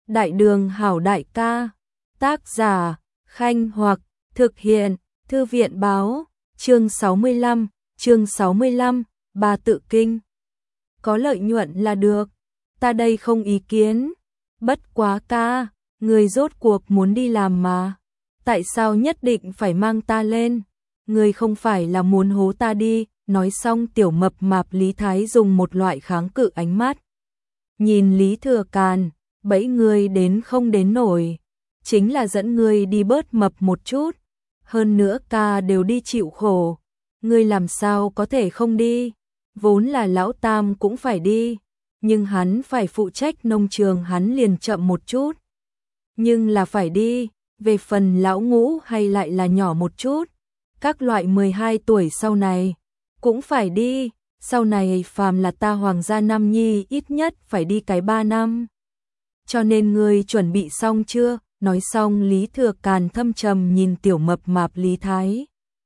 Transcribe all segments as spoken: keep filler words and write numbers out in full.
Đại đường hảo đại ca. Tác giả, Khanh Hoặc, thực hiện, Thư viện báo, chương sáu mươi lăm, chương sáu mươi lăm, Ba tự kinh. Có lợi nhuận là được, ta đây không ý kiến. Bất quá ca, người rốt cuộc muốn đi làm mà. Tại sao nhất định phải mang ta lên? Người không phải là muốn hố ta đi. Nói xong tiểu mập mạp Lý Thái dùng một loại kháng cự ánh mắt. Nhìn Lý Thừa Càn, bẫy ngươi đến không đến nổi. Chính là dẫn ngươi đi bớt mập một chút. Hơn nữa ca đều đi chịu khổ. Ngươi làm sao có thể không đi? Vốn là lão tam cũng phải đi. Nhưng hắn phải phụ trách nông trường, hắn liền chậm một chút. Nhưng là phải đi. Về phần lão ngũ hay lại là nhỏ một chút. Các loại mười hai tuổi sau này cũng phải đi. Sau này phàm là ta Hoàng gia Nam Nhi ít nhất phải đi cái ba năm. Cho nên ngươi chuẩn bị xong chưa? Nói xong Lý Thừa Càn thâm trầm nhìn tiểu mập mạp Lý Thái.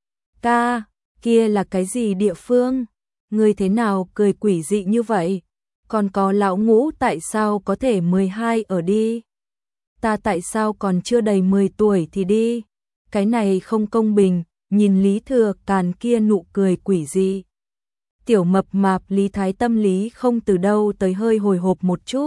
Ca, kia là cái gì địa phương? Ngươi thế nào cười quỷ dị như vậy? Còn có lão ngũ tại sao có thể mười hai ở đi? Ta tại sao còn chưa đầy mười tuổi thì đi? Cái này không công bình, nhìn Lý Thừa Càn kia nụ cười quỷ dị. Tiểu mập mạp Lý Thái tâm lý không từ đâu tới hơi hồi hộp một chút.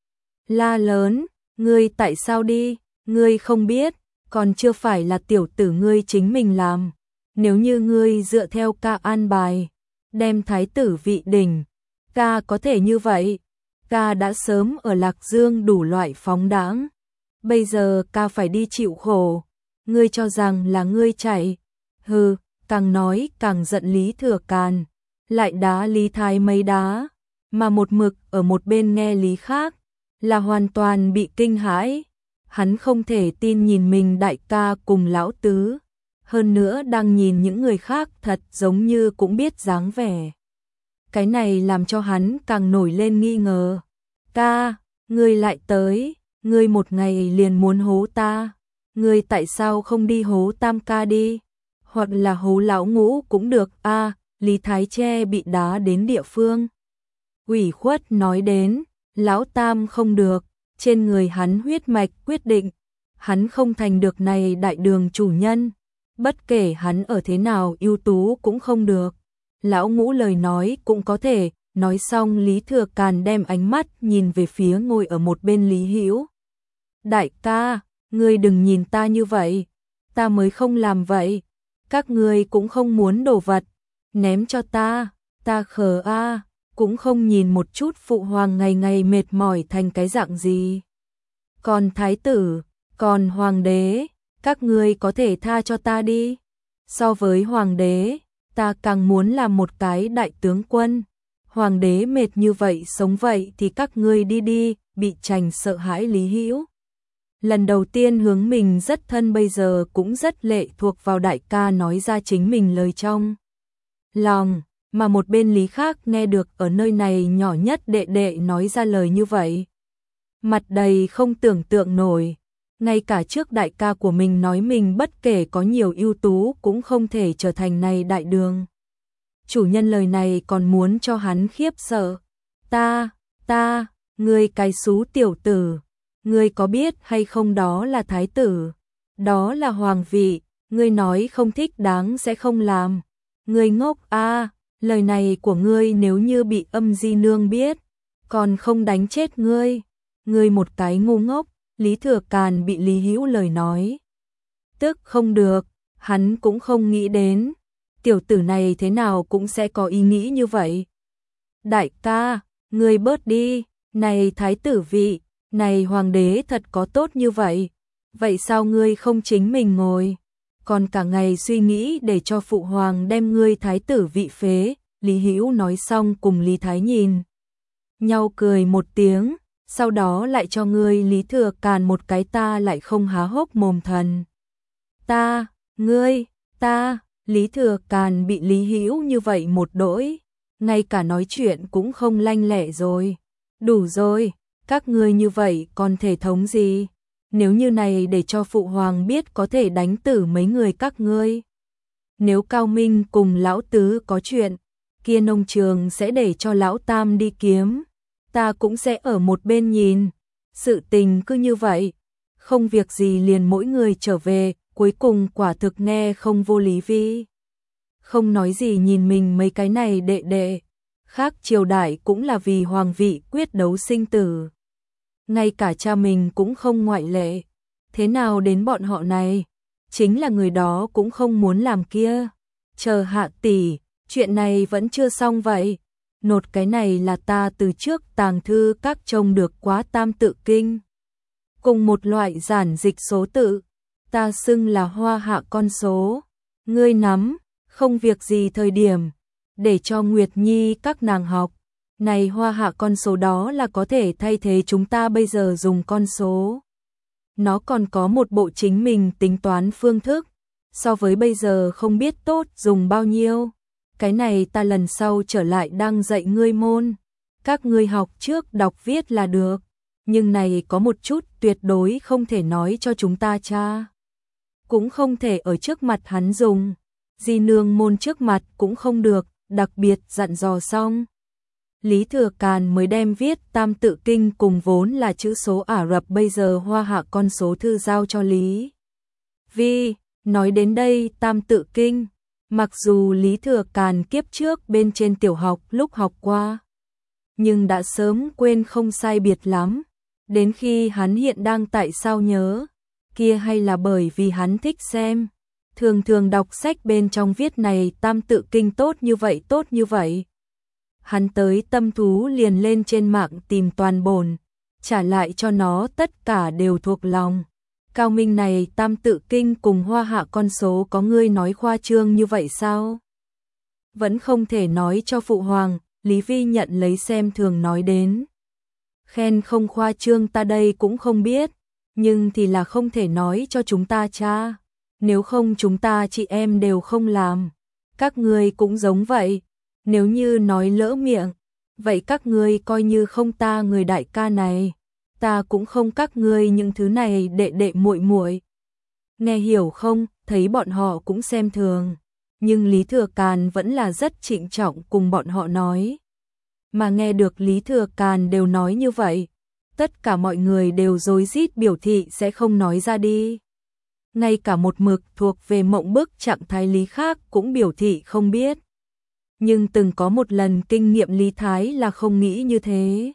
La lớn, ngươi tại sao đi? Ngươi không biết, còn chưa phải là tiểu tử ngươi chính mình làm. Nếu như ngươi dựa theo ca an bài, đem thái tử vị đỉnh, ca có thể như vậy. Ca đã sớm ở Lạc Dương đủ loại phóng đãng. Bây giờ ca phải đi chịu khổ. Ngươi cho rằng là ngươi chạy. Hừ, càng nói càng giận Lý Thừa Càn. Lại đá Lý Thái mấy đá. Mà một mực ở một bên nghe Lý khác. Là hoàn toàn bị kinh hãi. Hắn không thể tin nhìn mình đại ca cùng lão tứ. Hơn nữa đang nhìn những người khác thật giống như cũng biết dáng vẻ. Cái này làm cho hắn càng nổi lên nghi ngờ. Ca, ngươi lại tới, ngươi một ngày liền muốn hố ta. Ngươi tại sao không đi hố tam ca đi? Hoặc là hố lão ngũ cũng được. A, à, Lý Thái Tre bị đá đến địa phương. Ủy khuất nói đến, lão tam không được. Trên người hắn huyết mạch quyết định, hắn không thành được này đại đường chủ nhân, bất kể hắn ở thế nào ưu tú cũng không được. Lão ngũ lời nói cũng có thể. Nói xong Lý Thừa Càn đem ánh mắt nhìn về phía ngồi ở một bên Lý Hữu. Đại ca, ngươi đừng nhìn ta như vậy, ta mới không làm vậy. Các ngươi cũng không muốn đồ vật, ném cho ta, ta khờ a. À. Cũng không nhìn một chút phụ hoàng ngày ngày mệt mỏi thành cái dạng gì. Còn thái tử, còn hoàng đế, các ngươi có thể tha cho ta đi. So với hoàng đế, ta càng muốn làm một cái đại tướng quân. Hoàng đế mệt như vậy sống vậy thì các ngươi đi đi. Bị Trành sợ hãi Lý Hữu. Lần đầu tiên hướng mình rất thân, bây giờ cũng rất lệ thuộc vào đại ca nói ra chính mình lời trong lòng. Mà một bên Lý khác nghe được ở nơi này nhỏ nhất đệ đệ nói ra lời như vậy. Mặt đầy không tưởng tượng nổi. Ngay cả trước đại ca của mình nói mình bất kể có nhiều ưu tú cũng không thể trở thành này đại đường chủ nhân, lời này còn muốn cho hắn khiếp sợ. Ta, ta, ngươi cái xú tiểu tử. Ngươi có biết hay không đó là thái tử. Đó là hoàng vị. Ngươi nói không thích đáng sẽ không làm. Ngươi ngốc a. À. Lời này của ngươi nếu như bị Âm Di Nương biết, còn không đánh chết ngươi. Ngươi một cái ngu ngốc. Lý Thừa Càn bị Lý Hữu lời nói tức không được, hắn cũng không nghĩ đến tiểu tử này thế nào cũng sẽ có ý nghĩ như vậy. Đại ca, ngươi bớt đi, này thái tử vị, này hoàng đế thật có tốt như vậy. Vậy sao ngươi không chính mình ngồi, còn cả ngày suy nghĩ để cho phụ hoàng đem ngươi thái tử vị phế. Lý Hữu nói xong cùng Lý Thái nhìn nhau cười một tiếng, sau đó lại cho ngươi Lý Thừa Càn một cái ta lại không há hốc mồm thần. Ta, ngươi, ta, Lý Thừa Càn bị Lý Hữu như vậy một đỗi, ngay cả nói chuyện cũng không lanh lẹ rồi. Đủ rồi, các ngươi như vậy còn thể thống gì? Nếu như này để cho phụ hoàng biết có thể đánh tử mấy người các ngươi. Nếu Cao Minh cùng lão tứ có chuyện, kia nông trường sẽ để cho lão tam đi kiếm, ta cũng sẽ ở một bên nhìn. Sự tình cứ như vậy, không việc gì liền mỗi người trở về, cuối cùng quả thực nghe không vô lý. Vi không nói gì nhìn mình mấy cái này đệ đệ, khác triều đại cũng là vì hoàng vị quyết đấu sinh tử. Ngay cả cha mình cũng không ngoại lệ, thế nào đến bọn họ này, chính là người đó cũng không muốn làm kia. Chờ Hạ tỷ, chuyện này vẫn chưa xong vậy. Nột cái này là ta từ trước tàng thư các trông được quá Tam Tự Kinh. Cùng một loại giản dịch số tự, ta xưng là hoa hạ con số. Ngươi nắm, không việc gì thời điểm, để cho Nguyệt Nhi các nàng học. Này hoa hạ con số đó là có thể thay thế chúng ta bây giờ dùng con số. Nó còn có một bộ chính mình tính toán phương thức, so với bây giờ không biết tốt dùng bao nhiêu. Cái này ta lần sau trở lại đang dạy ngươi môn. Các ngươi học trước đọc viết là được. Nhưng này có một chút tuyệt đối không thể nói cho chúng ta cha. Cũng không thể ở trước mặt hắn dùng. Di nương môn trước mặt cũng không được, đặc biệt dặn dò xong. Lý Thừa Càn mới đem viết Tam Tự Kinh cùng vốn là chữ số Ả Rập bây giờ hoa hạ con số thư giao cho Lý Vi. Nói đến đây Tam Tự Kinh, mặc dù Lý Thừa Càn kiếp trước bên trên tiểu học lúc học qua, nhưng đã sớm quên không sai biệt lắm. Đến khi hắn hiện đang tại sao nhớ, kia hay là bởi vì hắn thích xem. Thường thường đọc sách bên trong viết này Tam Tự Kinh tốt như vậy tốt như vậy. Hắn tới tâm thú liền lên trên mạng tìm toàn bổn, trả lại cho nó tất cả đều thuộc lòng. Cao minh này Tam Tự Kinh cùng hoa hạ con số có ngươi nói khoa trương như vậy sao? Vẫn không thể nói cho phụ hoàng, Lý Vi nhận lấy xem thường nói đến. Khen không khoa trương ta đây cũng không biết, nhưng thì là không thể nói cho chúng ta cha. Nếu không chúng ta chị em đều không làm. Các ngươi cũng giống vậy. Nếu như nói lỡ miệng, vậy các ngươi coi như không ta người đại ca này. Ta cũng không các ngươi những thứ này đệ đệ muội muội. Nghe hiểu không, thấy bọn họ cũng xem thường. Nhưng Lý Thừa Càn vẫn là rất trịnh trọng cùng bọn họ nói. Mà nghe được Lý Thừa Càn đều nói như vậy, tất cả mọi người đều rối rít biểu thị sẽ không nói ra đi. Ngay cả một mực thuộc về mộng bức trạng thái Lý khác cũng biểu thị không biết. Nhưng từng có một lần kinh nghiệm Lý Thái là không nghĩ như thế.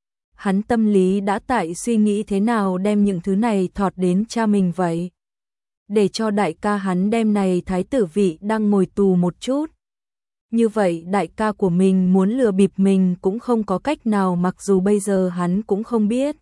Hắn tâm lý đã tại suy nghĩ thế nào đem những thứ này thọt đến cha mình vậy. Để cho đại ca hắn đem này thái tử vị đang ngồi tù một chút. Như vậy đại ca của mình muốn lừa bịp mình cũng không có cách nào, mặc dù bây giờ hắn cũng không biết.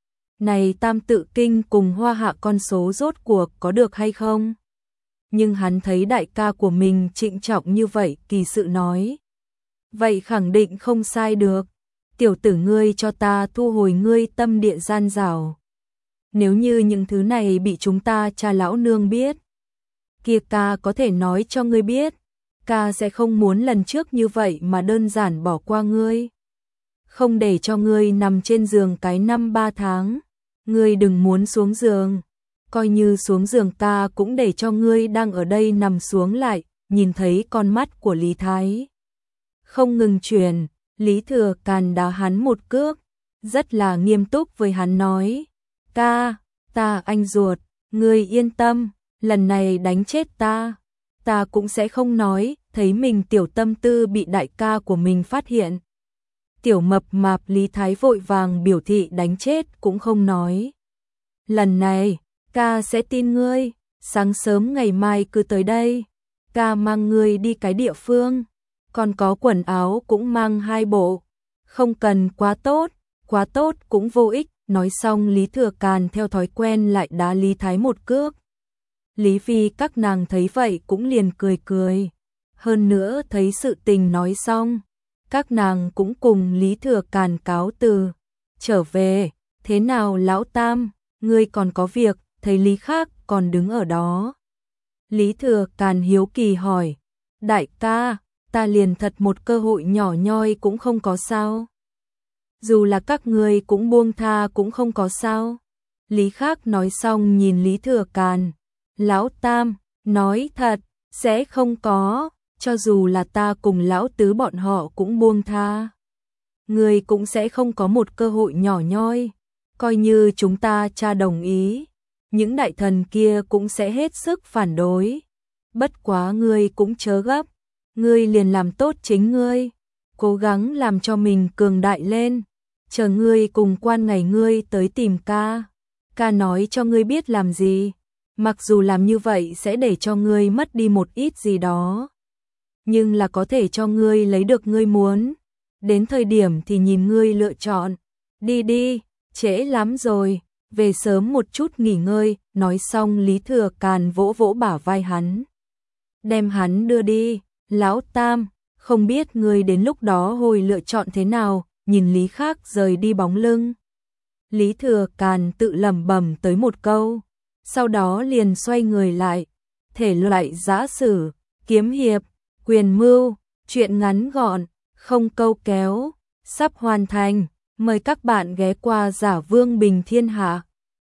Này Tam Tự Kinh cùng hoa hạ con số rốt cuộc có được hay không? Nhưng hắn thấy đại ca của mình trịnh trọng như vậy, kỳ sự nói. Vậy khẳng định không sai được. Tiểu tử ngươi cho ta thu hồi ngươi tâm địa gian dảo. Nếu như những thứ này bị chúng ta cha lão nương biết, kia ca có thể nói cho ngươi biết, ca sẽ không muốn lần trước như vậy mà đơn giản bỏ qua ngươi. Không để cho ngươi nằm trên giường cái năm ba tháng. Ngươi đừng muốn xuống giường. Coi như xuống giường ta cũng để cho ngươi đang ở đây nằm xuống lại. Nhìn thấy con mắt của Lý Thái không ngừng chuyển, Lý Thừa Càn đá hắn một cước, rất là nghiêm túc với hắn nói. Ca, ta anh ruột, ngươi yên tâm, lần này đánh chết ta, ta cũng sẽ không nói. Thấy mình tiểu tâm tư bị đại ca của mình phát hiện, tiểu mập mạp Lý Thái vội vàng biểu thị đánh chết cũng không nói. Lần này, ca sẽ tin ngươi, sáng sớm ngày mai cứ tới đây, ca mang ngươi đi cái địa phương, còn có quần áo cũng mang hai bộ, không cần quá tốt, quá tốt cũng vô ích. Nói xong Lý Thừa Càn theo thói quen lại đá Lý Thái một cước. Lý Vi các nàng thấy vậy cũng liền cười cười. Hơn nữa thấy sự tình nói xong, các nàng cũng cùng Lý Thừa Càn cáo từ. Trở về, thế nào lão tam, ngươi còn có việc? Thấy Lý khác còn đứng ở đó. Lý Thừa Càn hiếu kỳ hỏi, đại ca, ta liền thật một cơ hội nhỏ nhoi cũng không có sao? Dù là các ngươi cũng buông tha cũng không có sao? Lý khác nói xong nhìn Lý Thừa Càn, lão tam, nói thật, sẽ không có. Cho dù là ta cùng lão tứ bọn họ cũng buông tha, ngươi cũng sẽ không có một cơ hội nhỏ nhoi. coi như chúng ta cha đồng ý, những đại thần kia cũng sẽ hết sức phản đối. Bất quá ngươi cũng chớ gấp, ngươi liền làm tốt chính ngươi, cố gắng làm cho mình cường đại lên, chờ ngươi cùng quan ngày ngươi tới tìm ca, ca nói cho ngươi biết làm gì, mặc dù làm như vậy sẽ để cho ngươi mất đi một ít gì đó, nhưng là có thể cho ngươi lấy được ngươi muốn, đến thời điểm thì nhìn ngươi lựa chọn, đi đi, trễ lắm rồi, về sớm một chút nghỉ ngơi, nói xong Lý Thừa Càn vỗ vỗ bả vai hắn, đem hắn đưa đi, lão tam, không biết ngươi đến lúc đó hồi lựa chọn thế nào, nhìn Lý Khắc rời đi bóng lưng. Lý Thừa Càn tự lẩm bẩm tới một câu, sau đó liền xoay người lại, thể loại giã sử, kiếm hiệp, quyền mưu, truyện ngắn gọn, không câu kéo, sắp hoàn thành, mời các bạn ghé qua Giả Vương Bình Thiên Hạ.